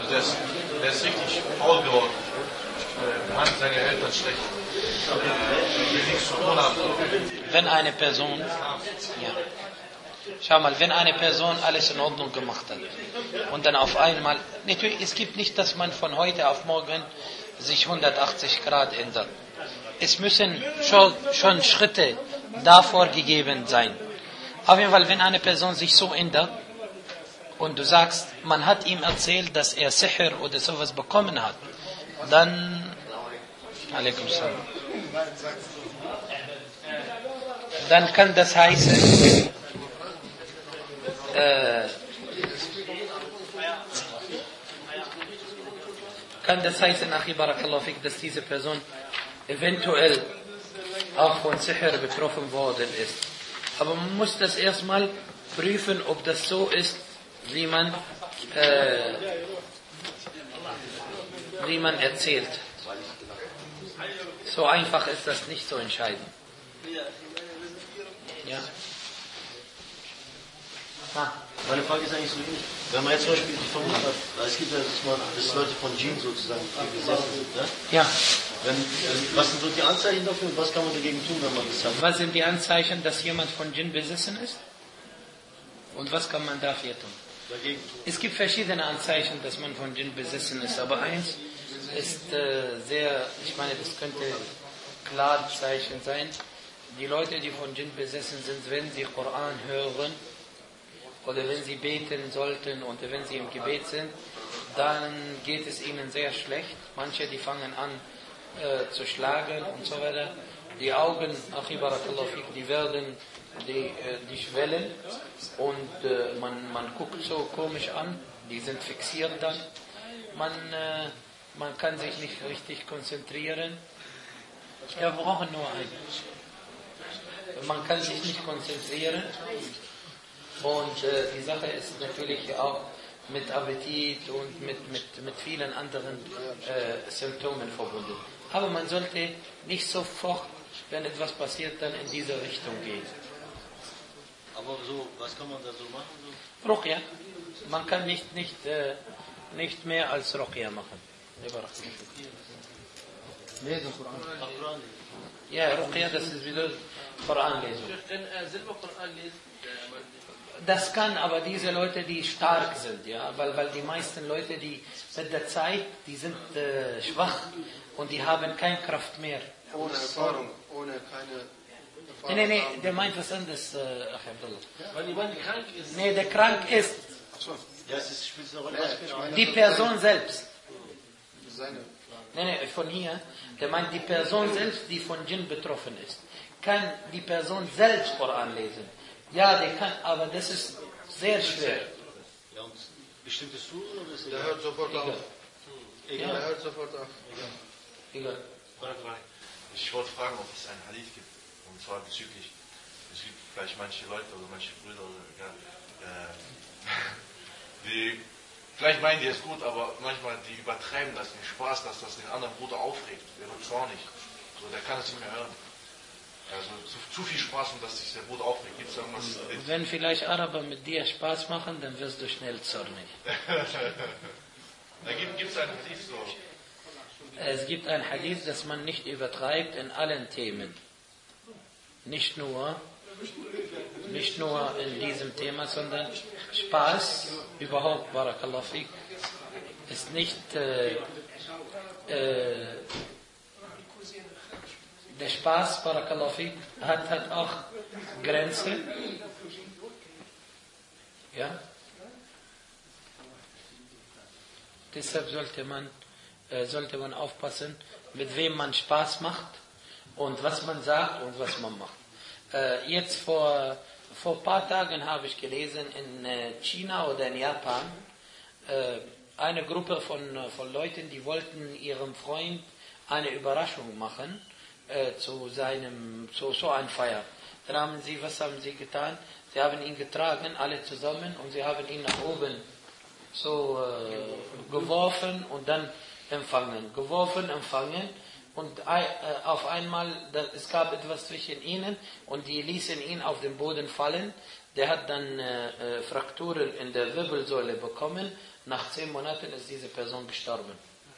der ist richtig faul geworden. Behandelt seine Eltern schlecht. Will nichts zu tun haben. Wenn eine Person, ja, schau mal, wenn eine Person alles in Ordnung gemacht hat und dann auf einmal, natürlich, es gibt nicht, dass man von heute auf morgen sich 180 Grad ändert. Es müssen schon Schritte davor gegeben sein. Auf jeden Fall, wenn eine Person sich so ändert und du sagst, man hat ihm erzählt, dass er Sihr oder sowas bekommen hat, dann, alaikum salam, dann kann das heißen, Achi Barakallahu Fik, dass diese Person eventuell auch von Sihr betroffen worden ist. Aber man muss das erstmal prüfen, ob das so ist, wie man erzählt. So einfach ist das nicht so entscheidend. Ja. Meine Frage ist eigentlich so ähnlich. Wenn man jetzt zum Beispiel die Vermutung hat, es gibt ja, dass Leute von Djinn sozusagen besessen sind, ne? Ja. Was sind so die Anzeichen dafür und was kann man dagegen tun, wenn man das hat? Was sind die Anzeichen, dass jemand von Djinn besessen ist? Und was kann man dafür tun? Dagegen tun. Es gibt verschiedene Anzeichen, dass man von Djinn besessen ist, aber eins ist ich meine, das könnte klar Zeichen sein. Die Leute, die von Djinn besessen sind, wenn sie Koran hören oder wenn sie beten sollten und wenn sie im Gebet sind, dann geht es ihnen sehr schlecht. Manche, die fangen an zu schlagen und so weiter. Die Augen, Achi Barakallahu Fik, die werden, die schwellen und man guckt so komisch an, die sind fixiert dann. Man kann sich nicht richtig konzentrieren. Wir brauchen nur einen. Man kann sich nicht konzentrieren. Und die Sache ist natürlich auch mit Appetit und mit vielen anderen Symptomen verbunden. Aber man sollte nicht sofort, wenn etwas passiert, dann in diese Richtung gehen. Aber so, was kann man da so machen? So? Ruqya. Man kann nicht mehr als Ruqya machen. Lesen Koran. Ja, Ruqya, das ist wieder Koran lesen. Kann er selber Koran lesen? Das kann aber diese Leute, die stark sind, ja, weil die meisten Leute, die mit der Zeit, die sind schwach und die haben keine Kraft mehr. Ohne Erfahrung, ohne keine Erfahrung. Nee, der meint was anderes, Abdullah. Weil jemand krank ist. Nee, der krank ist. Ja, es spielt eine Rolle. Die Person selbst. Seine Nee, von hier. Der meint die Person selbst, die von Djinn betroffen ist. Kann die Person selbst Koran lesen? Ja, der kann, aber das ist sehr schwer. Ja, und bestimmte Suren oder ist Der hört sofort auf. Egal. Der hört sofort auf. Egal. Ich wollte fragen, ob es einen Hadith gibt. Und zwar bezüglich, es gibt vielleicht manche Leute oder manche Brüder, die, vielleicht meinen die es gut, aber manchmal die übertreiben das, den Spaß, dass das den anderen Bruder aufregt. Der wird zornig. So, der kann es nicht mehr hören. Also zu viel Spaß, und dass sich der Bruder aufregt. Gibt es irgendwas? Wenn vielleicht Araber mit dir Spaß machen, dann wirst du schnell zornig. Da gibt es einen Hadith so. Es gibt ein Hadith, dass man nicht übertreibt in allen Themen. Nicht nur in diesem Thema, sondern Spaß überhaupt, Barakallahu Fik, ist nicht der Spaß, Barakallahu Fik, hat auch Grenzen. Ja? Deshalb sollte man aufpassen, mit wem man Spaß macht und was man sagt und was man macht. Jetzt vor ein paar Tagen habe ich gelesen, in China oder in Japan, eine Gruppe von Leuten, die wollten ihrem Freund eine Überraschung machen zu so einer Feier. Dann was haben sie getan? Sie haben ihn getragen, alle zusammen, und sie haben ihn nach oben so geworfen und dann empfangen. Geworfen, empfangen, und auf einmal, es gab etwas zwischen ihnen und die ließen ihn auf den Boden fallen. der hat dann Frakturen in der Wirbelsäule bekommen. Nach 10 Monaten ist diese Person gestorben.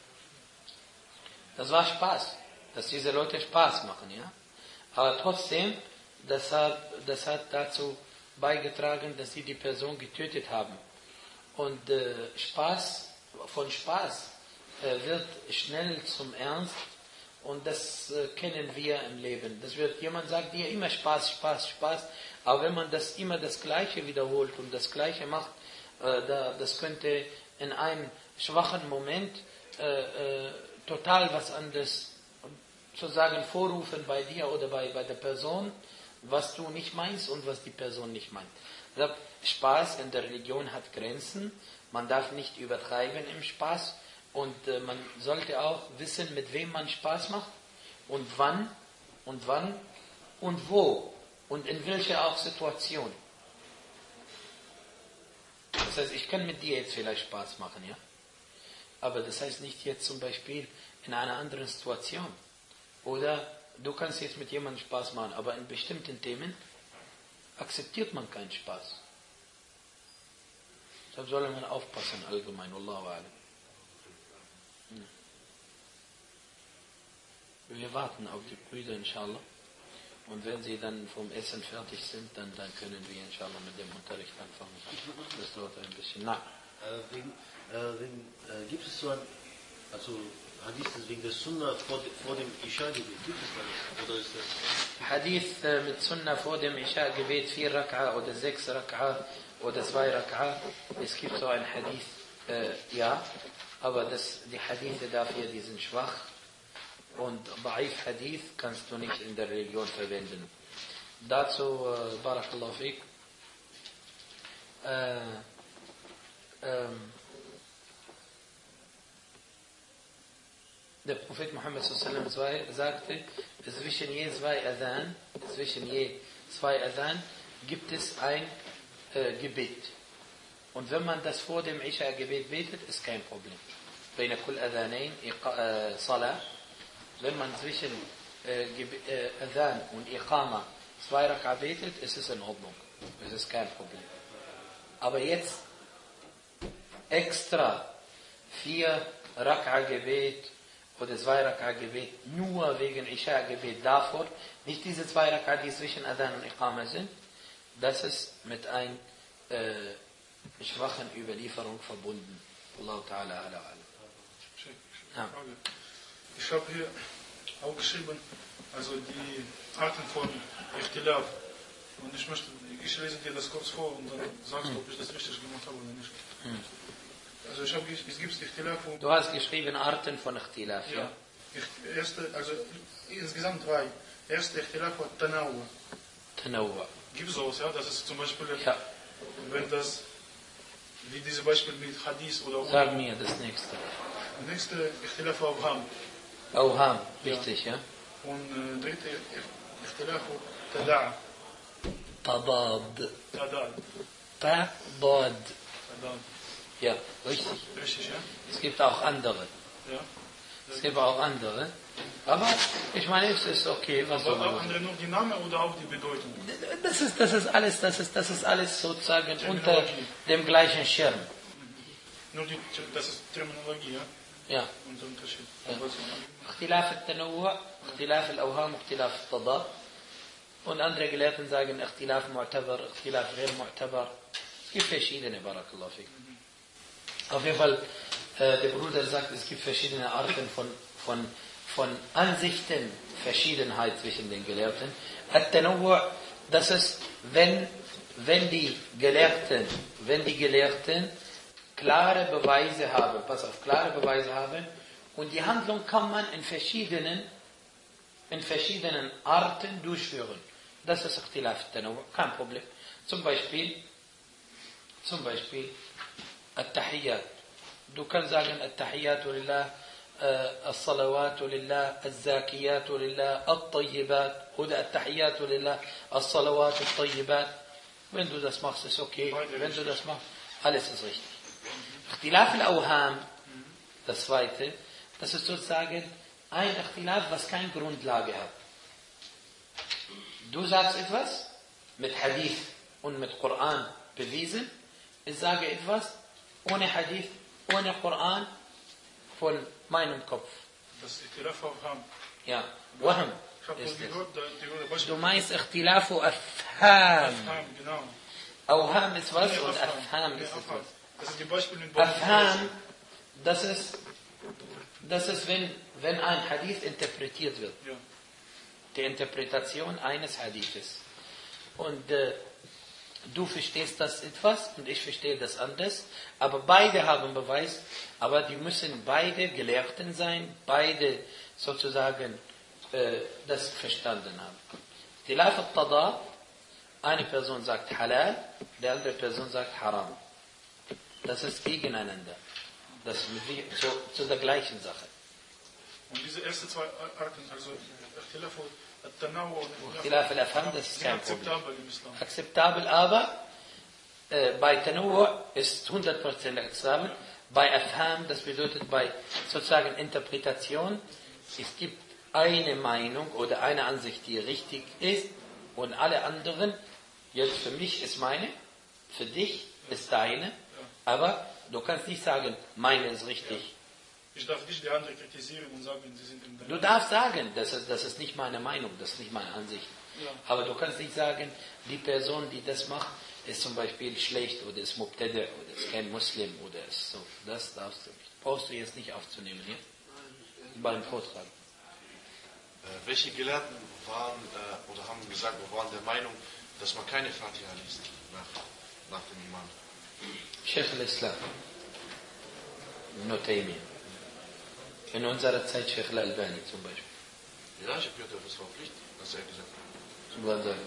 Das war Spaß, dass diese Leute Spaß machen, ja. Aber trotzdem, das hat dazu beigetragen, dass sie die Person getötet haben. Und von Spaß wird schnell zum Ernst. Und das kennen wir im Leben. Das wird, jemand sagt dir immer Spaß, Spaß, Spaß. Aber wenn man das immer das Gleiche wiederholt und das Gleiche macht, das könnte in einem schwachen Moment total was anderes sozusagen vorrufen bei dir oder bei der Person, was du nicht meinst und was die Person nicht meint. Spaß in der Religion hat Grenzen. Man darf nicht übertreiben im Spaß. Und man sollte auch wissen, mit wem man Spaß macht und wann und wo und in welcher auch Situation. Das heißt, ich kann mit dir jetzt vielleicht Spaß machen, ja? Aber das heißt nicht jetzt zum Beispiel in einer anderen Situation. Oder du kannst jetzt mit jemandem Spaß machen, aber in bestimmten Themen akzeptiert man keinen Spaß. Deshalb soll man aufpassen allgemein, Wallahu a'lam. Wir warten auf die Brüder, inshallah. Und wenn sie dann vom Essen fertig sind, dann können wir inshallah mit dem Unterricht anfangen. Das dauert ein bisschen. Gibt es so ein, also Hadith wegen der Sunna vor dem Isha-Gebet, gibt es das? Oder ist das? Hadith mit Sunna vor dem Isha-Gebet, 4 Rak'a oder 6 Rak'a oder 2 Rak'a. Es gibt so ein Hadith, ja, aber die Hadithe dafür, die sind schwach. Und Da'if Hadith kannst du nicht in der Religion verwenden. Dazu, Barakallahu fiqh, der Prophet Muhammad sagte, zwischen je zwei Adhan gibt es ein Gebet. Und wenn man das vor dem Isha-Gebet betet, ist kein Problem. بين كل أذانين صلاة. Wenn man zwischen Adhan und Iqama 2 Rak'a betet, ist es in Ordnung. Es ist kein Problem. Aber jetzt extra 4 Rak'a Gebet oder 2 Rak'a Gebet nur wegen Isha Gebet davor, nicht diese 2 Rak'a, die zwischen Adhan und Iqama sind, das ist mit einer schwachen Überlieferung verbunden. Allah Ta'ala ala ala. Ich habe hier auch geschrieben, also die Arten von Ikhtilaf. Und ich lese dir das kurz vor und dann sagst du, ob ich das richtig gemacht habe oder nicht. Also es gibt Ikhtilaf. Du hast geschrieben Arten von Ikhtilaf, ja? Also insgesamt 3. Erste Ikhtilaf war Tanawwa. Tanawwa. Gibt es sowas, ja? Das ist zum Beispiel, ja. Wenn das, wie dieses Beispiel mit Hadith oder... Sag mir das nächste. Das nächste Ikhtilaf war Awham. Awham, richtig, ja? Und dritte Ikhtilaf war Tadad. Tadad. Ja, richtig. Richtig, ja? Es gibt auch andere. Ja. Es gibt auch andere. Aber ich meine, es ist okay, was aber auch andere nur die Namen oder auch die Bedeutung? Das ist alles sozusagen unter dem gleichen Schirm. Nur das ist Terminologie, ja? Ja. Und der Unterschied. اختلاف التنوع, اختلاف الأوهام, اختلاف التضاد. Und andere Gelehrten sagen اختلاف معتبر, اختلاف غير معتبر. Es gibt verschiedene, Barakallahu fik. Auf jeden Fall, der Bruder sagt, es gibt verschiedene Arten von Ansichten, Verschiedenheit zwischen den Gelehrten. At-Tanawwu', das ist, wenn die Gelehrten klare Beweise haben, klare Beweise haben, und die Handlung kann man in verschiedenen Arten durchführen. Das ist Ikhtilaf at-Tanawwu', kein Problem. Zum Beispiel At-Tahiyyat. Du kannst sagen At-Tahiyyatu lillah, As-Salawatu lillah, Az-Zakiyatu lillah, At-Tayyibat oder At-Tahiyyatu lillah, As-Salawatu At-Tayyibat. Wenn du das machst, ist okay. Wenn du das machst, alles ist richtig. Ikhtilaf al-Awham, das zweite, das ist sozusagen ein Ikhtilaf, was keine Grundlage hat. Du sagst etwas mit Hadith und mit Koran bewiesen. Ich sage etwas ohne Hadith, ohne Koran, von meinem Kopf. Das Ikhtilaf auf Ham. Ja, Wahm Ich habe ist es. gehört, die Beispiel. Du meinst Ikhtilafu Afham. Afham, genau. Awham ist was Nee, und Afham. Afham Nee, ist Afham. etwas. Das ist die Beispiele mit Afham, das ist wenn ein Hadith interpretiert wird. Ja. Die Interpretation eines Hadithes. Und du verstehst das etwas und ich verstehe das anders. Aber beide haben Beweis. Aber die müssen beide Gelehrten sein. Beide sozusagen das verstanden haben. Khilaf al-Tada, eine Person sagt Halal, die andere Person sagt Haram. Das ist gegeneinander. Das ist zu der gleichen Sache. Und diese ersten zwei Arten, also Ikhtilaf al-Tanawu und Khilaf al-Afham, das ist sind kein Problem. akzeptabel im Islam. Akzeptabel, aber bei Tanu' ist 100% akzeptabel. Bei Afham, das bedeutet bei sozusagen Interpretation, es gibt eine Meinung oder eine Ansicht, die richtig ist und alle anderen, jetzt für mich ist meine, für dich ist deine, aber du kannst nicht sagen, meine ist richtig. Ich darf nicht die anderen kritisieren und sagen, sie sind in der Du darfst sagen, das ist nicht meine Meinung, das ist nicht meine Ansicht. Ja. Aber du kannst nicht sagen, die Person, die das macht, ist zum Beispiel schlecht oder ist Mubtada oder ist kein Muslim oder ist so. Das darfst du nicht. Brauchst du jetzt nicht aufzunehmen hier beim Vortrag. Welche Gelehrten waren oder haben gesagt, waren der Meinung, dass man keine Fatiha liest nach dem Imam? Sheikh al-Islam, Ibn Taymiyyah. In unserer Zeit Sheikh al-Albani zum Beispiel. Ja, ich habe gehört, das war Pflicht, was er gesagt hat. Was sagen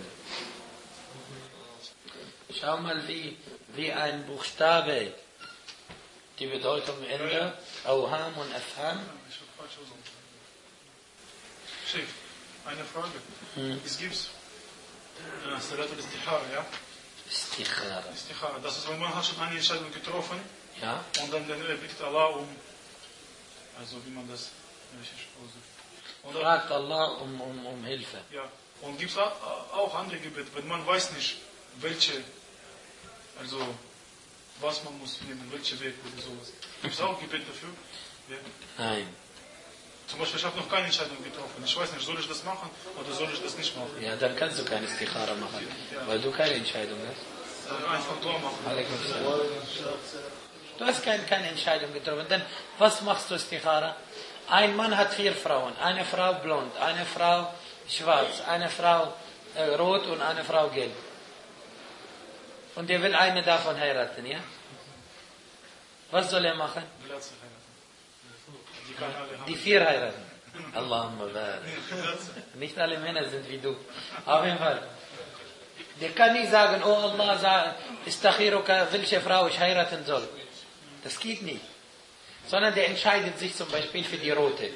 wir? Schau mal, wie ein Buchstabe die Bedeutung ändert. Awham und Afham. Ich habe falsch gesagt. Sheikh, eine Frage. Es gibt Salat al-Istihara, ja? Istikhara. Istihara. Das ist, wenn man hat schon eine Entscheidung getroffen Ja? und dann bittet Allah also wie man das richtig aussieht. Und Fragt Allah um Hilfe. ja. Und gibt es auch andere Gebete, wenn man weiß nicht, welche, also was man muss nehmen, welche Weg oder sowas. Gibt es auch Gebet dafür? Ja. Nein. Zum Beispiel, ich habe noch keine Entscheidung getroffen. Ich weiß nicht, soll ich das machen oder soll ich das nicht machen? Ja, dann kannst du keine Istikhara machen, weil du keine Entscheidung hast. Einfach Dua machen. Alaikum salam. Du hast keine Entscheidung getroffen. Denn was machst du Istikhara? Ein Mann hat 4 Frauen. Eine Frau blond, eine Frau schwarz, eine Frau rot und eine Frau gelb. Und er will eine davon heiraten, ja? Was soll er machen? Glatze heiraten. Die kann alle haben. Die 4 heiraten. Allahumma barik. Nicht alle Männer sind wie du. Auf jeden Fall. Der kann nicht sagen, oh Allah, istakhiruka, welche Frau ich heiraten soll. Das geht nicht. Sondern der entscheidet sich zum Beispiel für die rote.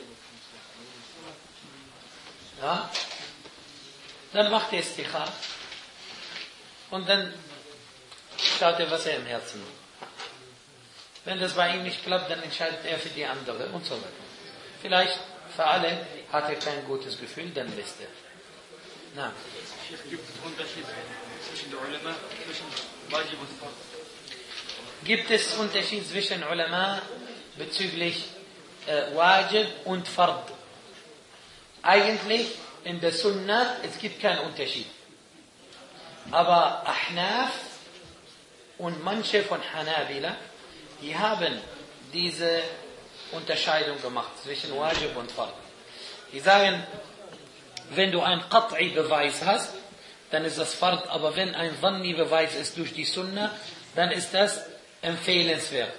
Ja? Dann macht er Istikhara. Und dann schaut er, was er im Herzen hat. Wenn das bei ihm nicht klappt, dann entscheidet er für die andere und so weiter. Vielleicht für alle hat er kein gutes Gefühl, dann lässt er. Na. Gibt es Unterschiede zwischen den Ulama, zwischen Wajib und Fard? Gibt es Unterschied zwischen Ulama bezüglich Wajib und Fard? Eigentlich in der Sunnah, es gibt keinen Unterschied. Aber Ahnaf und manche von Hanabila, die haben diese Unterscheidung gemacht zwischen Wajib und Fard. Die sagen, wenn du ein Qat'i-Beweis hast, dann ist das Fard, aber wenn ein Dhanni-Beweis ist durch die Sunnah, dann ist das empfehlenswert.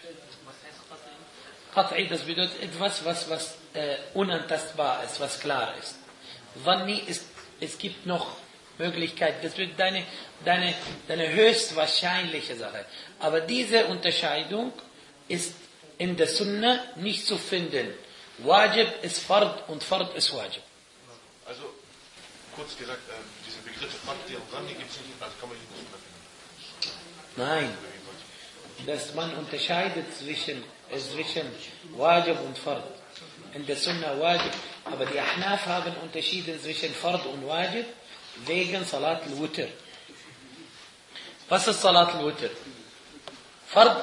Qat'i, das bedeutet etwas, was unantastbar ist, was klar ist. Dhanni ist, es gibt noch Möglichkeiten, das wird deine höchstwahrscheinliche Sache. Aber diese Unterscheidung ist in der Sunnah nicht zu finden. Wajib ist Fard und Fard ist Wajib. Also, kurz gesagt, diese Begriffe Faqti und Dhanni gibt es nicht, also kann man nicht in der Sunnah finden. Nein. Dass man unterscheidet zwischen Wajib und Fard. In der Sunnah Wajib. Aber die Ahnaf haben unterschieden zwischen Fard und Wajib wegen Salat al-Witr. Was ist Salat al-Witr? Fard?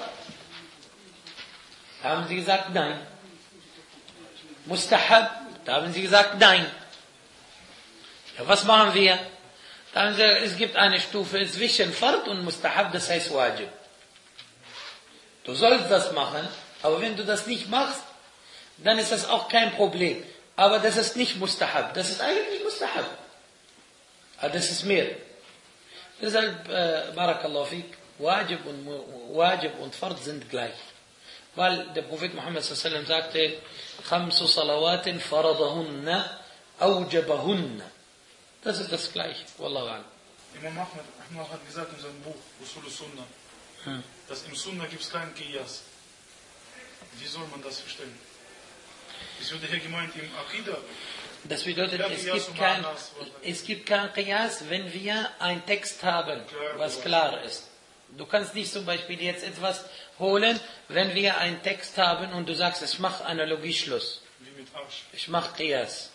Da haben sie gesagt, nein. Mustahab? Da haben sie gesagt, nein. Ja, was machen wir? Da haben sie gesagt, es gibt eine Stufe zwischen Fard und Mustahab, das heißt Wajib. Du sollst das machen, aber wenn du das nicht machst, dann ist das auch kein Problem. Aber das ist nicht Mustahab, das ist eigentlich Mustahab. Aber das ist mehr. Deshalb, Barakallahu fik, Wajib und Fard sind gleich. Weil der Prophet Muhammad sallallahu alaihi wasallam sagte, خمس صلوات فرضهن أوجبهن. Das ist das Gleiche. Wallahu a'lam. Imam Ahmad hat gesagt in seinem Buch, Usul Sunnah, dass im Sunnah gibt es keinen Qiyas. Wie soll man das verstehen? Es wurde hier gemeint im Aqidah. Das bedeutet, es gibt kein Qiyas, wenn wir einen Text haben, was klar ist. Du kannst nicht zum Beispiel jetzt etwas holen, wenn wir einen Text haben und du sagst, ich mache Analogieschluss. Wie mit Arsch. Ich mache Qiyas.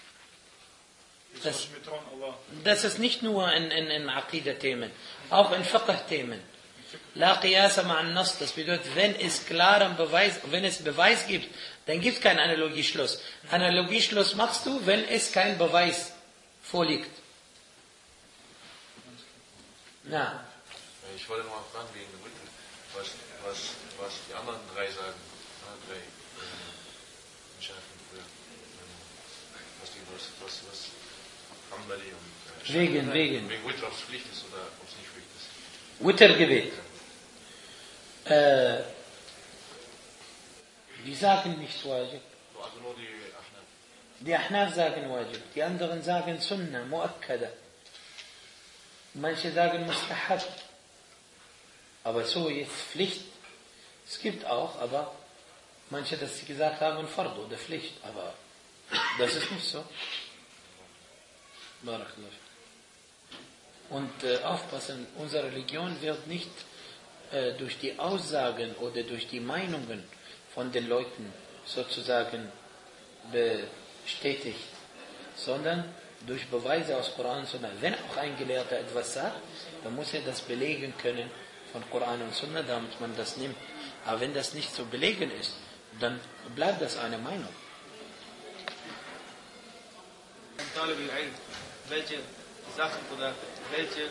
Das ist nicht nur in Aqidah-Themen, auch in Fiqh-Themen. La Qiyasa ma'an Nas, das bedeutet, wenn es Beweis gibt, dann gibt es keinen Analogieschluss. Analogieschluss machst du, wenn es kein Beweis vorliegt. Na. Ich wollte noch mal fragen wegen dem Witr, was die anderen drei sagen. Drei Entscheidungen früher. Was Ambali und Wegen Witr, ob es Pflicht ist oder ob es nicht Pflicht ist. Witr-Gebet. Die sagen nicht Wajib. Also nur die Ahnaf. Die Ahnaf sagen Wajib. Die anderen sagen Sunnah, Muakkada. Manche sagen Mustahab. Aber so jetzt Pflicht. Es gibt auch, aber manche, dass sie gesagt haben, Fard oder Pflicht. Aber das ist nicht so. Barakallah. Und aufpassen, unsere Religion wird nicht durch die Aussagen oder durch die Meinungen von den Leuten sozusagen bestätigt, sondern durch Beweise aus Koran und Sunna. Wenn auch ein Gelehrter etwas sagt, dann muss er das belegen können von Koran und Sunna, damit man das nimmt. Aber wenn das nicht so belegen ist, dann bleibt das eine Meinung. Welche Sachen oder welche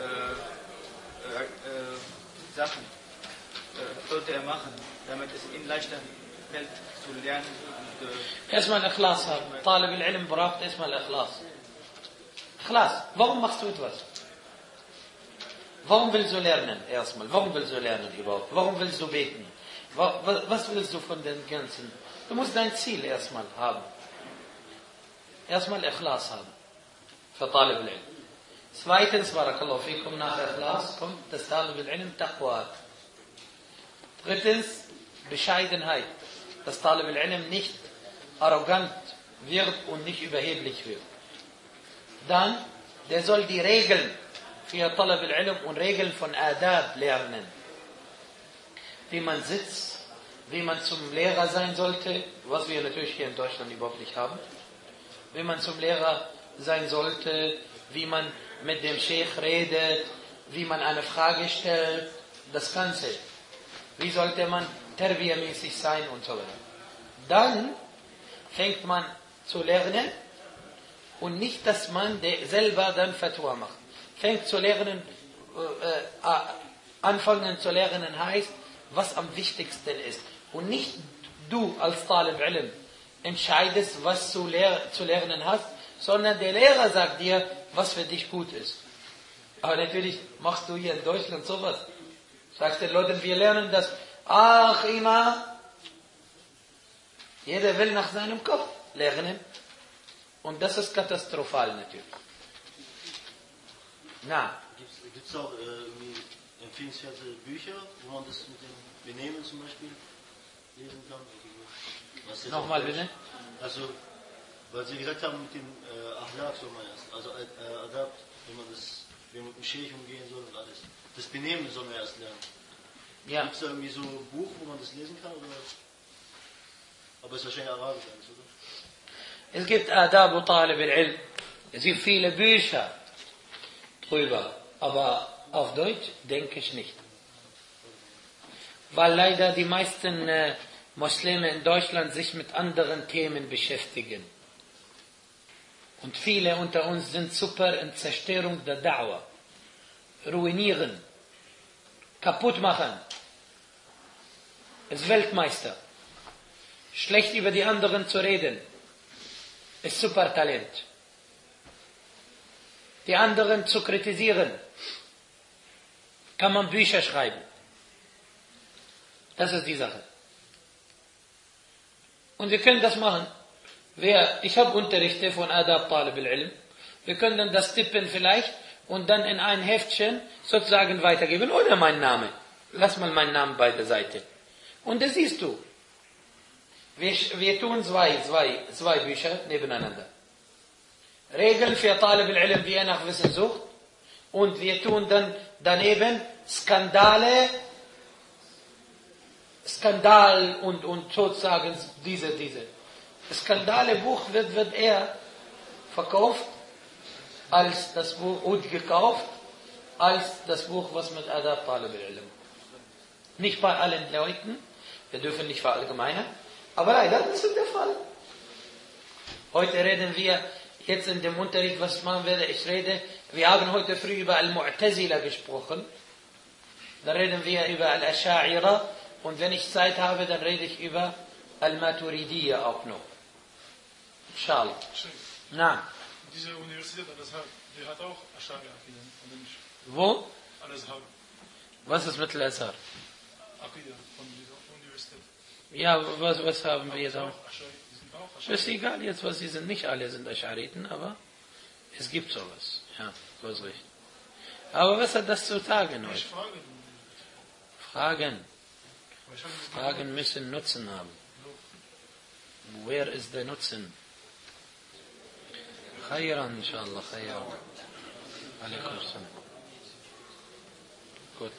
Sachen sollte er machen, damit es ihm leichter fällt zu lernen? Erstmal Ikhlas haben. Talib al-Ilm braucht erstmal Ikhlas. Ikhlas. Warum machst du etwas? Warum willst du lernen? Erstmal. Warum willst du lernen überhaupt? Warum willst du beten? Was willst du von den ganzen? Du musst dein Ziel erstmal haben. Erstmal Ikhlas haben. Für Talib al-Ilm. Zweitens, Barakallahu fikum, nach Ikhlas kommt das Talib al-Ilm Taqwa. Drittens, Bescheidenheit. Dass Talib al-Ilm nicht arrogant wird und nicht überheblich wird. Dann, der soll die Regeln für Talib al-Ilm und Regeln von Adab lernen. Wie man sitzt, wie man zum Lehrer sein sollte, was wir natürlich hier in Deutschland überhaupt nicht haben. Wie man zum Lehrer sein sollte, wie man mit dem Sheikh redet, wie man eine Frage stellt, das Ganze. Wie sollte man terbiamäßig sein und so weiter. Dann fängt man zu lernen und nicht, dass man selber dann Fatwa macht. Fängt zu lernen, anfangen zu lernen heißt, was am wichtigsten ist. Und nicht du als Talib Ilm entscheidest, was du zu lernen hast, sondern der Lehrer sagt dir, was für dich gut ist. Aber natürlich machst du hier in Deutschland sowas. Sagst den Leuten, wir lernen das. Ach, immer. Jeder will nach seinem Kopf lernen. Und das ist katastrophal natürlich. Na. Gibt es auch empfehlenswerte Bücher, wo man das mit dem Benehmen zum Beispiel lesen kann? Nochmal bitte. Also, weil Sie gesagt haben, mit dem Ahlak soll man erst, also Adab, wie man mit dem Sheikh umgehen soll und alles. Das Benehmen soll man erst lernen. Ja. Gibt es da irgendwie so ein Buch, wo man das lesen kann? Oder? Aber es ist wahrscheinlich Arabisch alles, oder? Es gibt Adab Talib al-Ilm. Es gibt viele Bücher drüber. Aber Auf Deutsch denke ich nicht. Weil leider die meisten Muslime in Deutschland sich mit anderen Themen beschäftigen. Und viele unter uns sind super in Zerstörung der Da'wah. Ruinieren. Kaputt machen. Ist Weltmeister. Schlecht über die anderen zu reden. Ist super Talent. Die anderen zu kritisieren. Kann man Bücher schreiben. Das ist die Sache. Und wir können das machen. Ich habe Unterrichte von Adab Talib al-Ilm. Wir können das tippen vielleicht und dann in ein Heftchen sozusagen weitergeben. Oder mein Name. Lass mal meinen Namen bei der Seite. Und das siehst du. Wir tun zwei Bücher nebeneinander. Regeln für Talib al-Ilm, wie er nach Wissen sucht. Und wir tun dann daneben Skandal und sozusagen diese. Skandale-Buch wird eher verkauft als das Buch und gekauft als das Buch, was mit Adab Talib al-Ilm. Nicht bei allen Leuten, wir dürfen nicht verallgemeinern, aber leider das ist der Fall. Heute reden wir jetzt in dem Unterricht, was machen wir? Wir haben heute früh über Al-Mu'tazila gesprochen. Dann reden wir über Al-Asha'ira. Und wenn ich Zeit habe, dann rede ich über Al-Maturidiyya auch noch. Inshallah. Na. Diese Universität Al-Azhar, die hat auch Ash'ari-Aqidah, oder nicht? Wo? Al-Azhar. Was ist mit Al-Azhar? Aqidah von dieser Universität. Ja, was haben wir da? Die sind auch Ash'ari. Ist egal jetzt, was sie sind. Nicht alle sind Aschariten, aber es gibt sowas. Ja, du hast recht. Aber was hat das zu sagen Ich heute? frage. Fragen müssen Nutzen haben. Where is the Nutzen? Khayran, inshallah, khayran. Alaikum salam. Gut.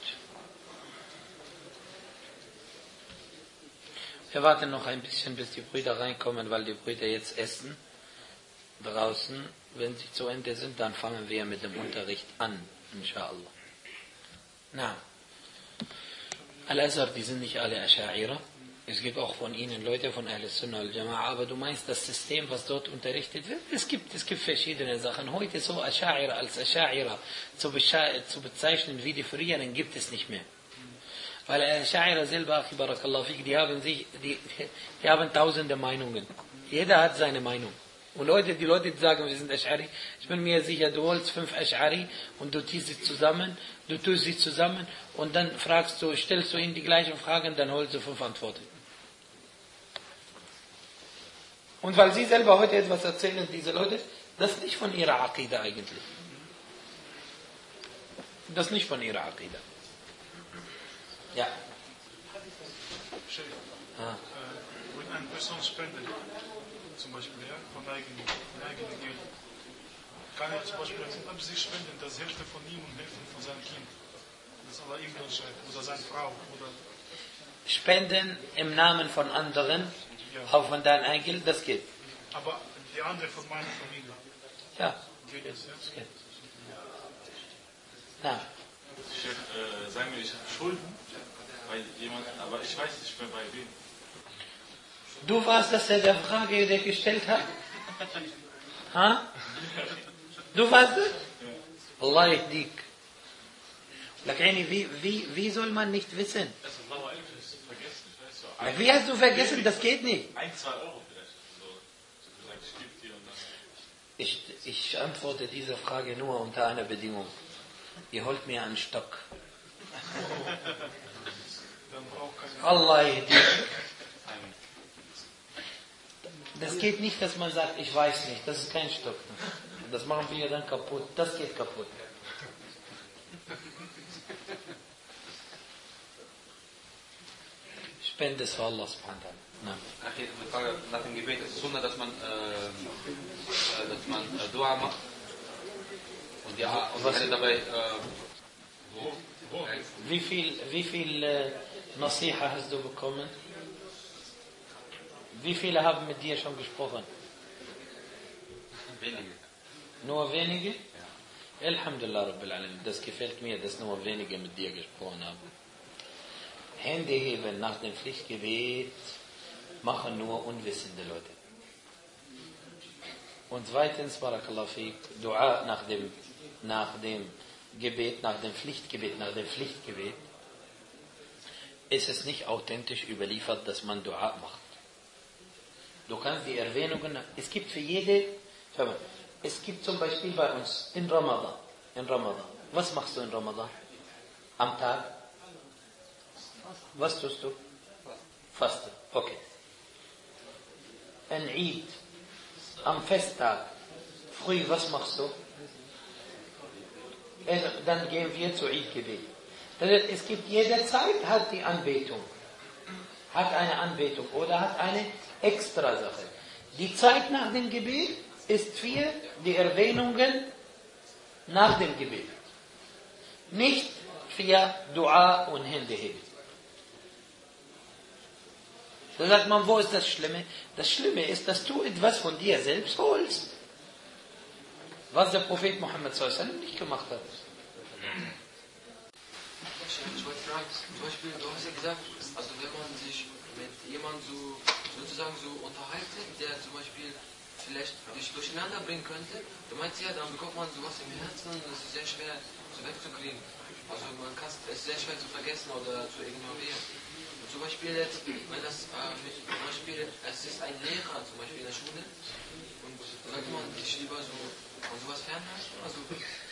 Wir warten noch ein bisschen, bis die Brüder reinkommen, weil die Brüder jetzt essen. Draußen. Wenn sie zu Ende sind, dann fangen wir mit dem Unterricht an, inshallah. Na. Al-Azhar, die sind nicht alle Asha'ira. Es gibt auch von ihnen Leute von Ahl-Sunnah al-Jama'a, aber du meinst das System, was dort unterrichtet wird? Es gibt verschiedene Sachen. Heute so Asha'ira als Asha'ira zu bezeichnen wie die früheren gibt es nicht mehr. Weil Asha'ira selber, die haben tausende Meinungen. Jeder hat seine Meinung. Und die Leute, die sagen, wir sind Ash'ari, ich bin mir sicher, du holst 5 Ash'ari und du tust sie zusammen und dann stellst du ihnen die gleichen Fragen, dann holst du 5 Antworten. Und weil sie selber heute etwas erzählen, diese Leute, das ist nicht von ihrer Aqidah eigentlich. Das ist nicht von ihrer Aqidah. Ja. Wenn eine Person spendet, zum Beispiel, ja, von eigenem Geld, kann er zum Beispiel ab sich spenden, das Hälfte von ihm und Hälfte von seinem Kind. Das Allah ihm dann schreibt, oder seine Frau. Oder Spenden im Namen von anderen, ja. Auch von deinem Eigengeld, das geht. Aber die andere von meiner Familie. Ja, Geht das, ja? das geht. Na, Sagen wir, ich habe Schulden bei jemandem, aber ich weiß nicht mehr bei wem. du warst das, der Frage der gestellt hat? Ha? Du warst das? Allah yahdik. Wie soll man nicht wissen? Wie hast du vergessen? Das geht nicht. 1, 2 Euro vielleicht. So gesagt, ich gebe dir und dann. Ich antworte diese Frage nur unter einer Bedingung. Ihr holt mir einen Stock. Allah yahdik. Das geht nicht, dass man sagt, ich weiß nicht. Das ist kein Stock. Das machen wir dann kaputt. Das geht kaputt. Spende es für Allah subhanahu wa ta'ala. Eine Frage nach dem Gebet. Ist es Sunna, dass man Dua macht? Und ja, und was dabei Wie viel Nasiha hast du bekommen? Wie viele haben mit dir schon gesprochen? wenige. Nur wenige? Alhamdulillah Rabbil Alamin. Das gefällt mir, dass nur wenige mit dir gesprochen haben. Hände heben nach dem Pflichtgebet machen nur unwissende Leute. Und zweitens, Barakallahu Fik, Dua nach dem Gebet, nach dem Pflichtgebet, ist es nicht authentisch überliefert, dass man Dua macht. Du kannst die Erwähnungen, es gibt für jede, schau mal, es gibt zum Beispiel bei uns in Ramadan, was machst du in Ramadan? Am Tag? Was tust du? Fasten, okay. Ein Eid, am Festtag, früh, was machst du? Dann gehen wir zu Eid-Gebet. Es gibt jede Zeit hat die Anbetung. Hat eine Anbetung oder hat eine extra Sache. Die Zeit nach dem Gebet ist für die Erwähnungen nach dem Gebet. Nicht für Dua und Hände heben. Da sagt man, wo ist das Schlimme? Das Schlimme ist, dass du etwas von dir selbst holst. Was der Prophet Muhammad sallallahu nicht gemacht hat. Ich wollte fragen, zum Beispiel, du hast ja gesagt, also wenn man sich mit jemandem sozusagen so unterhalten, der zum Beispiel vielleicht dich durcheinander bringen könnte, du meinst ja, dann bekommt man sowas im Herzen und es ist sehr schwer so wegzukriegen. Also es ist sehr schwer zu vergessen oder zu ignorieren. Und zum Beispiel jetzt, wenn das zum Beispiel, es ist ein Lehrer zum Beispiel in der Schule und da sollte man sich lieber so von sowas fernhalten. Also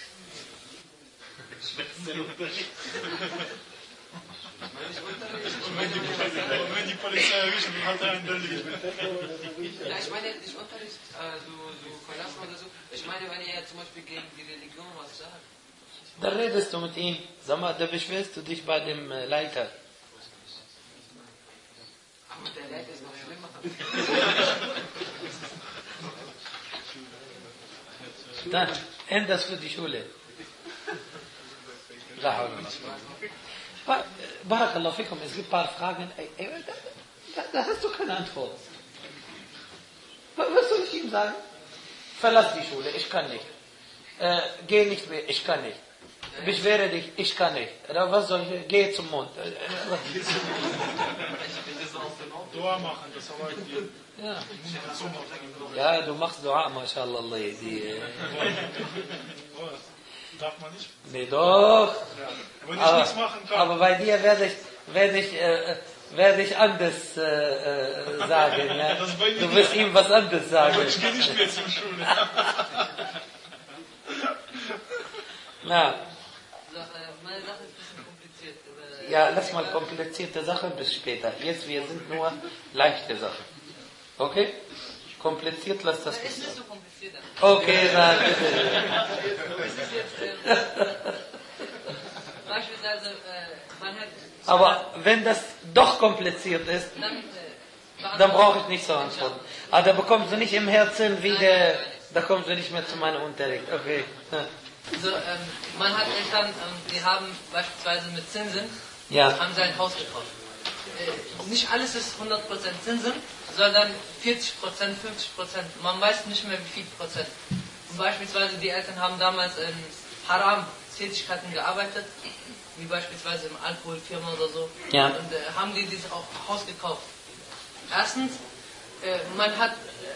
wenn die Polizei erwischt, dann hat er einen Döllig. Ja, ich meine nicht Unterricht so verlassen oder so. Ich meine, wenn er zum Beispiel gegen die Religion was sagt. Da redest du mit ihm. Sag mal, da beschwerst du dich bei dem Leiter. Aber der Leiter ist noch schlimmer. Dann ändert für die Schule. Barakallahu fikum, es gibt ein paar Fragen, da hast du keine Antwort. Was soll ich ihm sagen? Verlass die Schule, ich kann nicht. Geh nicht mehr, ich kann nicht. Beschwere dich, ich kann nicht. Was soll ich? Geh zum Mond. Dua machen, das arbeiten wir. Ja. Ja, du machst Dua, mashallah. Darf man nicht? Nee, doch. Ja. Wenn ich nichts machen kann. Aber bei dir werde ich anders sagen. Ja? Du wirst ihm was anderes sagen. Aber ich gehe nicht mehr zur Schule. Na. Meine Sache ist ein bisschen kompliziert. Ja, lass mal komplizierte Sachen bis später. Jetzt, wir sind nur leichte Sachen. Okay? Kompliziert, lass das bis. Ist nicht so kompliziert. Okay, dann bitte. Es ist jetzt, beispielsweise, man hat... Aber wenn das doch kompliziert ist, dann brauche ich nicht so antworten. Aber da bekommst du nicht im Herzen wieder, da kommst du nicht mehr zu meinem Unterricht. Okay. So, man hat Eltern, die haben beispielsweise mit Zinsen, haben sie ein Haus gekauft. Nicht alles ist 100% Zinsen, sondern 40%, 50%. Man weiß nicht mehr wie viel Prozent. Und beispielsweise die Eltern haben damals in Haram-Tätigkeiten gearbeitet, wie beispielsweise im Alkoholfirma oder so. Ja. Und haben die dieses Haus gekauft. Erstens, man hat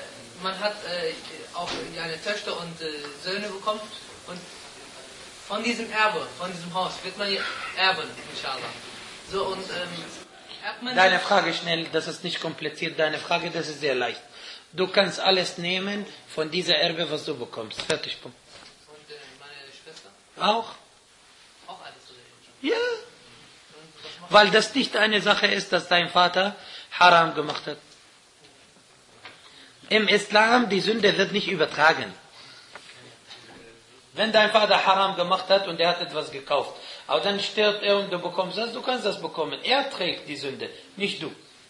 auch eine Töchter und Söhne bekommen und von diesem Erbe, von diesem Haus wird man erben, inshallah. So und deine Frage schnell, das ist nicht kompliziert, deine Frage, das ist sehr leicht. Du kannst alles nehmen von dieser Erbe, was du bekommst. Fertig, Punkt. Und meine Schwester? Auch? Auch alles so. Ja. Weil das nicht eine Sache ist, dass dein Vater Haram gemacht hat. Im Islam, die Sünde wird nicht übertragen. Wenn dein Vater Haram gemacht hat und er hat etwas gekauft, aber dann stirbt er und du bekommst das, du kannst das bekommen. Er trägt die Sünde, nicht du.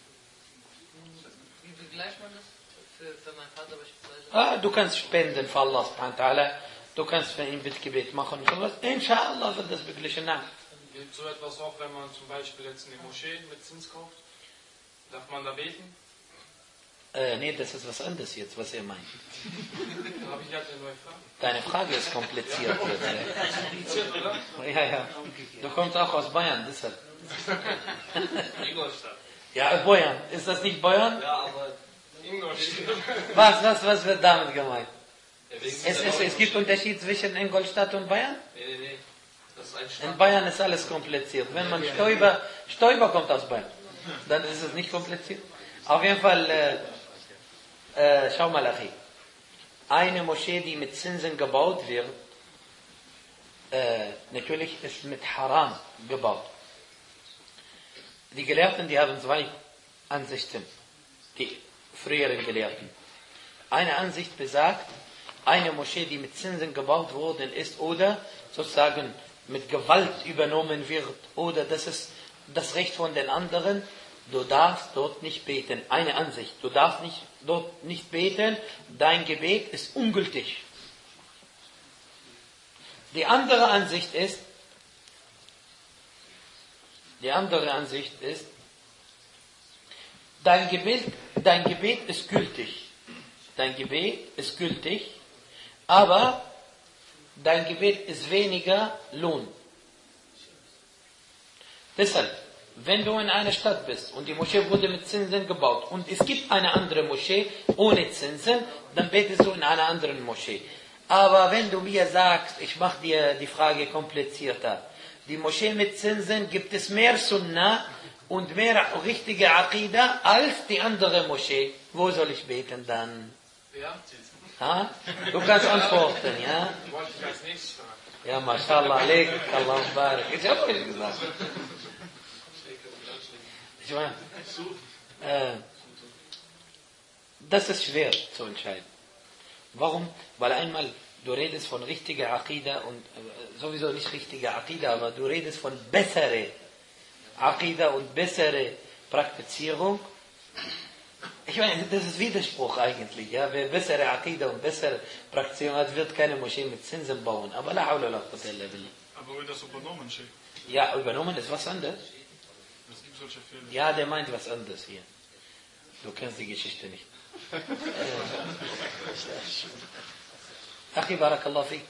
Wie begleicht man das für meinen Vater beispielsweise? Du kannst spenden für Allah subhanahu wa ta'ala. Du kannst für ihn Bittgebet machen und sowas. Inshallah wird das beglichen. Gilt so etwas auch, wenn man zum Beispiel jetzt eine Moschee mit Zins kauft? Darf man da beten? Nee, das ist was anderes jetzt, was er meint. Habe ich ja eine neue Frage. Deine Frage ist kompliziert. Kompliziert, oder? Ja. Du kommst auch aus Bayern, deshalb. Ingolstadt. Ja, Bayern. Ist das nicht Bayern? Ja, aber Ingolstadt. Was wird damit gemeint? Es gibt Unterschied zwischen Ingolstadt und Bayern? Nee. Das ist ein Stadt. In Bayern ist alles kompliziert. Wenn man Stoiber kommt aus Bayern, dann ist es nicht kompliziert. Auf jeden Fall, schau mal, Achi. Eine Moschee, die mit Zinsen gebaut wird, natürlich ist mit Haram gebaut. Die Gelehrten, die haben zwei Ansichten. Die früheren Gelehrten. Eine Ansicht besagt, eine Moschee, die mit Zinsen gebaut worden ist oder sozusagen mit Gewalt übernommen wird oder das ist das Recht von den anderen, du darfst dort nicht beten. Eine Ansicht, du darfst dort nicht beten, dein Gebet ist ungültig. Die andere Ansicht ist, dein Gebet ist gültig. Dein Gebet ist gültig, aber dein Gebet ist weniger Lohn. Deshalb, wenn du in einer Stadt bist und die Moschee wurde mit Zinsen gebaut und es gibt eine andere Moschee ohne Zinsen, dann betest du in einer anderen Moschee. Aber wenn du mir sagst, ich mache dir die Frage komplizierter, die Moschee mit Zinsen gibt es mehr Sunnah und mehr richtige Aqidah als die andere Moschee. Wo soll ich beten dann? Ja? Ha? Du kannst antworten, ja? Wollte ich als nächstes fragen. Ja, mashallah, alaik, Allah barak. Ich habe euch gesagt. Ich meine, das ist schwer zu entscheiden. Warum? Weil einmal, du redest von richtiger Aqidah und sowieso nicht richtiger Aqidah, aber du redest von bessere Aqidah und bessere Praktizierung. Ich meine, das ist Widerspruch eigentlich. Ja? Wer bessere Aqidah und bessere Praktizierung hat, wird keine Moschee mit Zinsen bauen. Aber la hawla la quwwata illa billah. Aber wird das übernommen, Sheikh? Ja, übernommen ist was anderes. Es gibt solche Fälle. Ja, der meint was anderes hier. Du kennst die Geschichte nicht. Achi, barakallah fik.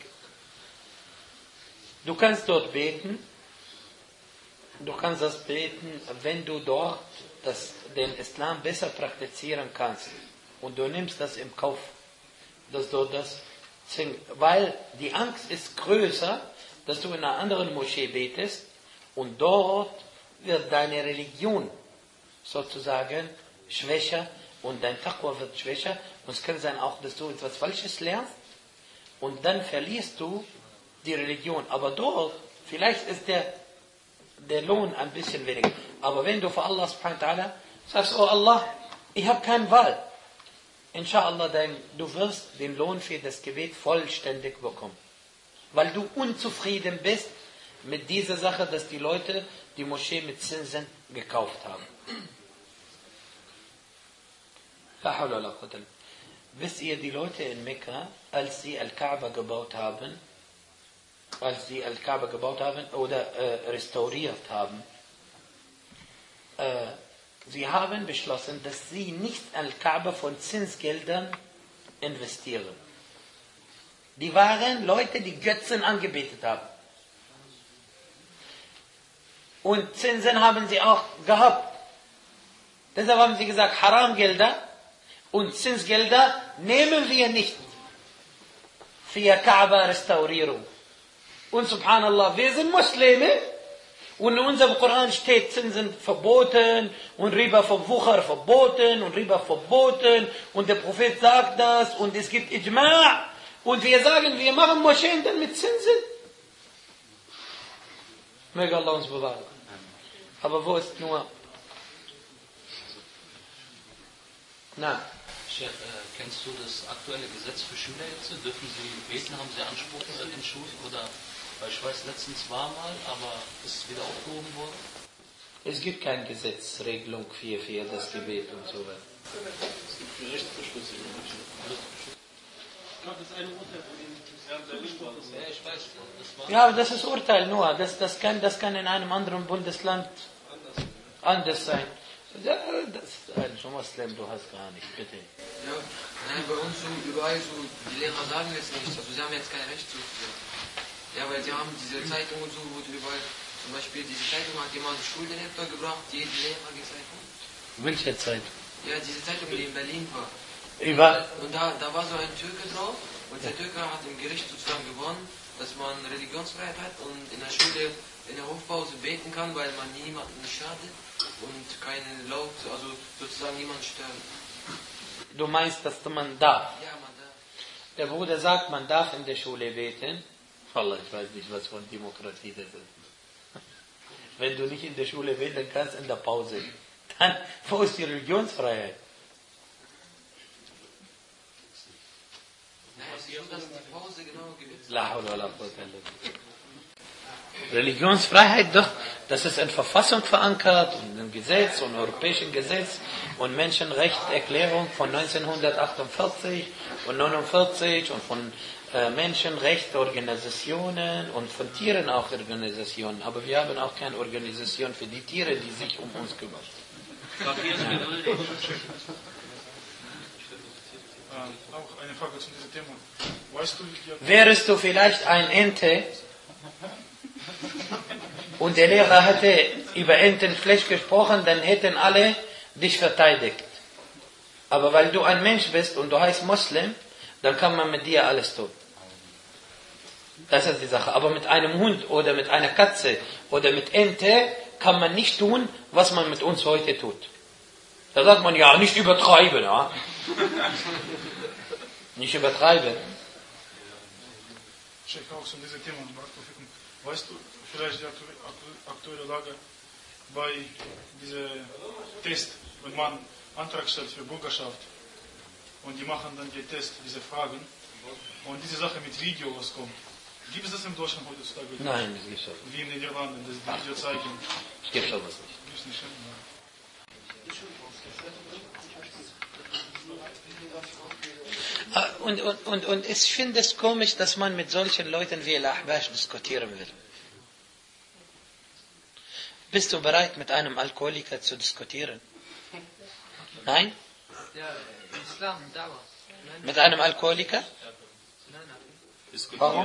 Du kannst dort beten. Du kannst das beten, wenn du dort den Islam besser praktizieren kannst. Und du nimmst das im Kauf, dass du das zwingst. Weil die Angst ist größer, dass du in einer anderen Moschee betest und dort wird deine Religion sozusagen schwächer und dein Taqwa wird schwächer. Und es kann sein auch, dass du etwas Falsches lernst und dann verlierst du die Religion. Aber dort, vielleicht ist der Lohn ein bisschen weniger. Aber wenn du vor Allah subhanahu wa ta'ala sagst, oh Allah, ich habe keine Wahl. Inshallah, du wirst den Lohn für das Gebet vollständig bekommen. Weil du unzufrieden bist mit dieser Sache, dass die Leute die Moschee mit Zinsen gekauft haben. Wisst ihr, die Leute in Mekka, als sie Al-Kaaba gebaut haben oder restauriert haben, sie haben beschlossen, dass sie nicht Al-Kaaba von Zinsgeldern investieren. Die waren Leute, die Götzen angebetet haben. Und Zinsen haben sie auch gehabt. Deshalb haben sie gesagt, Haramgelder und Zinsgelder nehmen wir nicht für Kaaba-Restaurierung. Und subhanallah, wir sind Muslime und in unserem Koran steht Zinsen verboten und Riba vom Wucher verboten und Riba verboten und der Prophet sagt das und es gibt Ijma' und wir sagen, wir machen Moscheen dann mit Zinsen. Möge Allah uns bewahren. Aber wo ist nur... Na. Chef, kennst du das aktuelle Gesetz für Schüler jetzt? Dürfen sie beten, haben sie Anspruch in den Schulen? Oder, weil ich weiß, letztens war mal, aber ist es wieder aufgehoben worden? Es gibt keine Gesetzregelung für das Gebet und so weiter. Es gibt Gerichtsbeschlüsse. Das ist ein Urteil von ihm. Ja, ich weiß. Das war Ja, aber das ist Urteil nur. Das kann in einem anderen Bundesland anders sein. Ja, das ist ein Muslim, du hast gar nicht, bitte. Ja, nein, bei uns so überall so, die Lehrer sagen jetzt nichts, also sie haben jetzt kein Recht zu. Ja, weil sie haben diese Zeitung und so, wo überall, zum Beispiel diese Zeitung hat jemand Schuldirektor gebracht, jeden Lehrer gezeigt. Welche Zeitung? Ja, diese Zeitung, die in Berlin war. Über. Und da war so ein Türke drauf und der Türke hat im Gericht sozusagen gewonnen, dass man Religionsfreiheit hat und in der Schule in der Hofpause beten kann, weil man niemanden schadet und keine laut, also sozusagen niemand stört. Du meinst, dass man darf? Ja, man darf. Der Bruder sagt, man darf in der Schule beten. Wallah, ich weiß nicht, was von Demokratie das ist. Wenn du nicht in der Schule beten kannst, in der Pause. Dann, wo ist die Religionsfreiheit? Nein, es ist so, dass die Pause genau gewinnt. Religionsfreiheit, doch, das ist in Verfassung verankert und im Gesetz und europäischen Gesetz und Menschenrechtserklärung von 1948 und 49 und von Menschenrechtsorganisationen und von Tieren auch Organisationen. Aber wir haben auch keine Organisation für die Tiere, die sich um uns kümmern. Auch eine Frage zu diesem Thema. Weißt du, wärst du vielleicht ein Ente und der Lehrer hätte über Enten schlecht gesprochen, dann hätten alle dich verteidigt. Aber weil du ein Mensch bist und du heißt Muslim, dann kann man mit dir alles tun. Das ist die Sache. Aber mit einem Hund oder mit einer Katze oder mit Ente kann man nicht tun, was man mit uns heute tut. Da sagt man, ja, nicht übertreiben. Ja? Nicht übertreiben. Sheikh, auch zu diesem Thema. Weißt du, vielleicht die aktuelle Lage bei diesem Test, wenn man Antrag stellt für Bürgerschaft und die machen dann den Test, diese Fragen und diese Sache mit Video rauskommt. Gibt es das in Deutschland heutzutage? Nein, das gibt es nicht. Wie in den Niederlanden, das Video zeigen. Das gibt es aber nicht. Gibt es nicht. Und ich finde es komisch, dass man mit solchen Leuten wie Al-Ahbash diskutieren will. Bist du bereit, mit einem Alkoholiker zu diskutieren? Nein? Ja, Islam, Dauer. Mit einem Alkoholiker? Warum?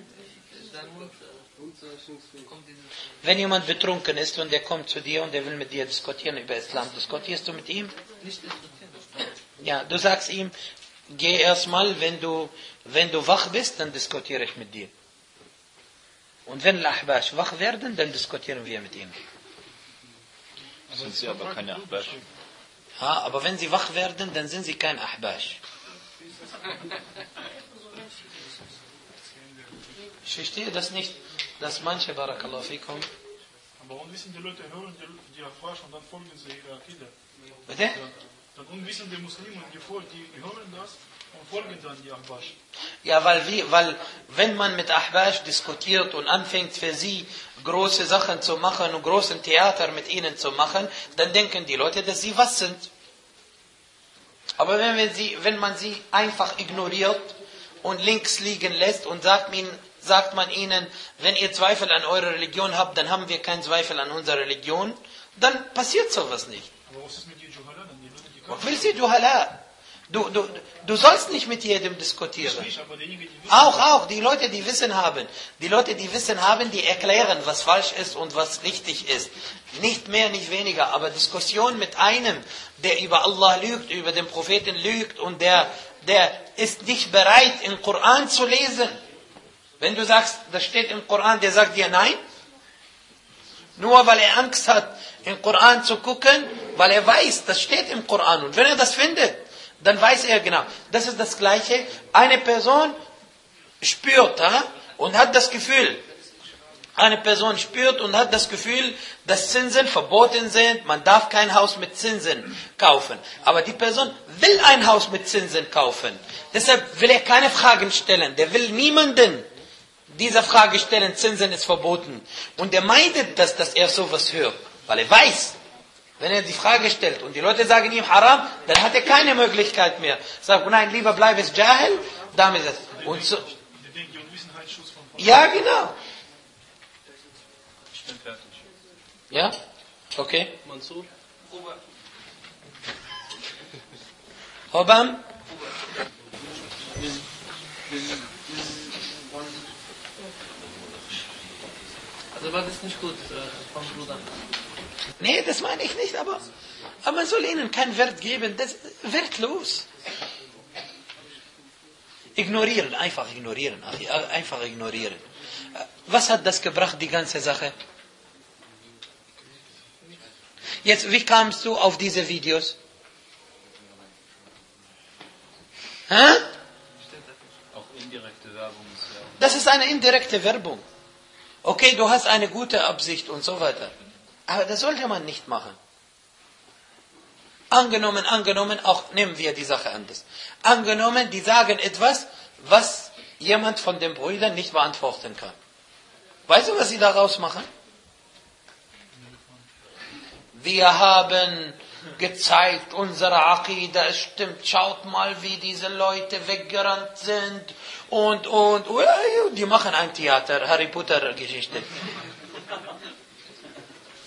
Wenn jemand betrunken ist und er kommt zu dir und er will mit dir diskutieren über Islam, diskutierst du mit ihm? Nicht diskutieren. Ja, du sagst ihm, geh erstmal, wenn du wach bist, dann diskutiere ich mit dir. Und wenn Al-Ahbash wach werden, dann diskutieren wir mit ihm. Sind sie aber keine Ahbash? Ja, aber wenn sie wach werden, dann sind sie kein Ahbash. Ich verstehe das nicht, dass manche, Barakallahu fikum. Aber unwissende Leute hören die Ahbash und dann folgen sie ihrer Akide. Bitte? Dann unwissende Muslime, die hören das und folgen dann die Ahbash. Ja, weil wenn man mit Ahbash diskutiert und anfängt für sie große Sachen zu machen und großen Theater mit ihnen zu machen, dann denken die Leute, dass sie was sind. Aber wenn man sie einfach ignoriert und links liegen lässt und sagt man ihnen, wenn ihr Zweifel an eurer Religion habt, dann haben wir keinen Zweifel an unserer Religion, dann passiert sowas nicht. Aber was ist mit den Juhala? Was willst du, Juhala? Du sollst nicht mit jedem diskutieren. Auch, die Leute, die Wissen haben. Die Leute, die Wissen haben, die erklären, was falsch ist und was richtig ist. Nicht mehr, nicht weniger. Aber Diskussion mit einem, der über Allah lügt, über den Propheten lügt und der ist nicht bereit, den Koran zu lesen. Wenn du sagst, das steht im Koran, der sagt dir nein. Nur weil er Angst hat, den Koran zu gucken, weil er weiß, das steht im Koran. Und wenn er das findet, dann weiß er genau. Das ist das Gleiche. Eine Person spürt und hat das Gefühl, dass Zinsen verboten sind. Man darf kein Haus mit Zinsen kaufen. Aber die Person will ein Haus mit Zinsen kaufen. Deshalb will er keine Fragen stellen. Der will niemanden diese Frage stellen, Zinsen ist verboten. Und er meidet das, dass er sowas hört. Weil er weiß, wenn er die Frage stellt und die Leute sagen ihm Haram, dann hat er keine Möglichkeit mehr. Sagt, nein, lieber bleib es Jahil, damit ist es. Und so. Ja, genau. Ich bin fertig. Ja? Okay. Mansur? Hobam? Also war das nicht gut vom Bruder. Nee, das meine ich nicht, aber man soll ihnen keinen Wert geben. Das ist wertlos. Ignorieren, einfach ignorieren. Einfach ignorieren. Was hat das gebracht, die ganze Sache? Jetzt, wie kamst du auf diese Videos? Hä? Auch indirekte Werbung ist ja. Das ist eine indirekte Werbung. Okay, du hast eine gute Absicht und so weiter. Aber das sollte man nicht machen. Angenommen, auch nehmen wir die Sache anders. Angenommen, die sagen etwas, was jemand von den Brüdern nicht beantworten kann. Weißt du, was sie daraus machen? Wir haben gezeigt, unsere Aqida, es stimmt, schaut mal, wie diese Leute weggerannt sind und die machen ein Theater, Harry Potter Geschichte.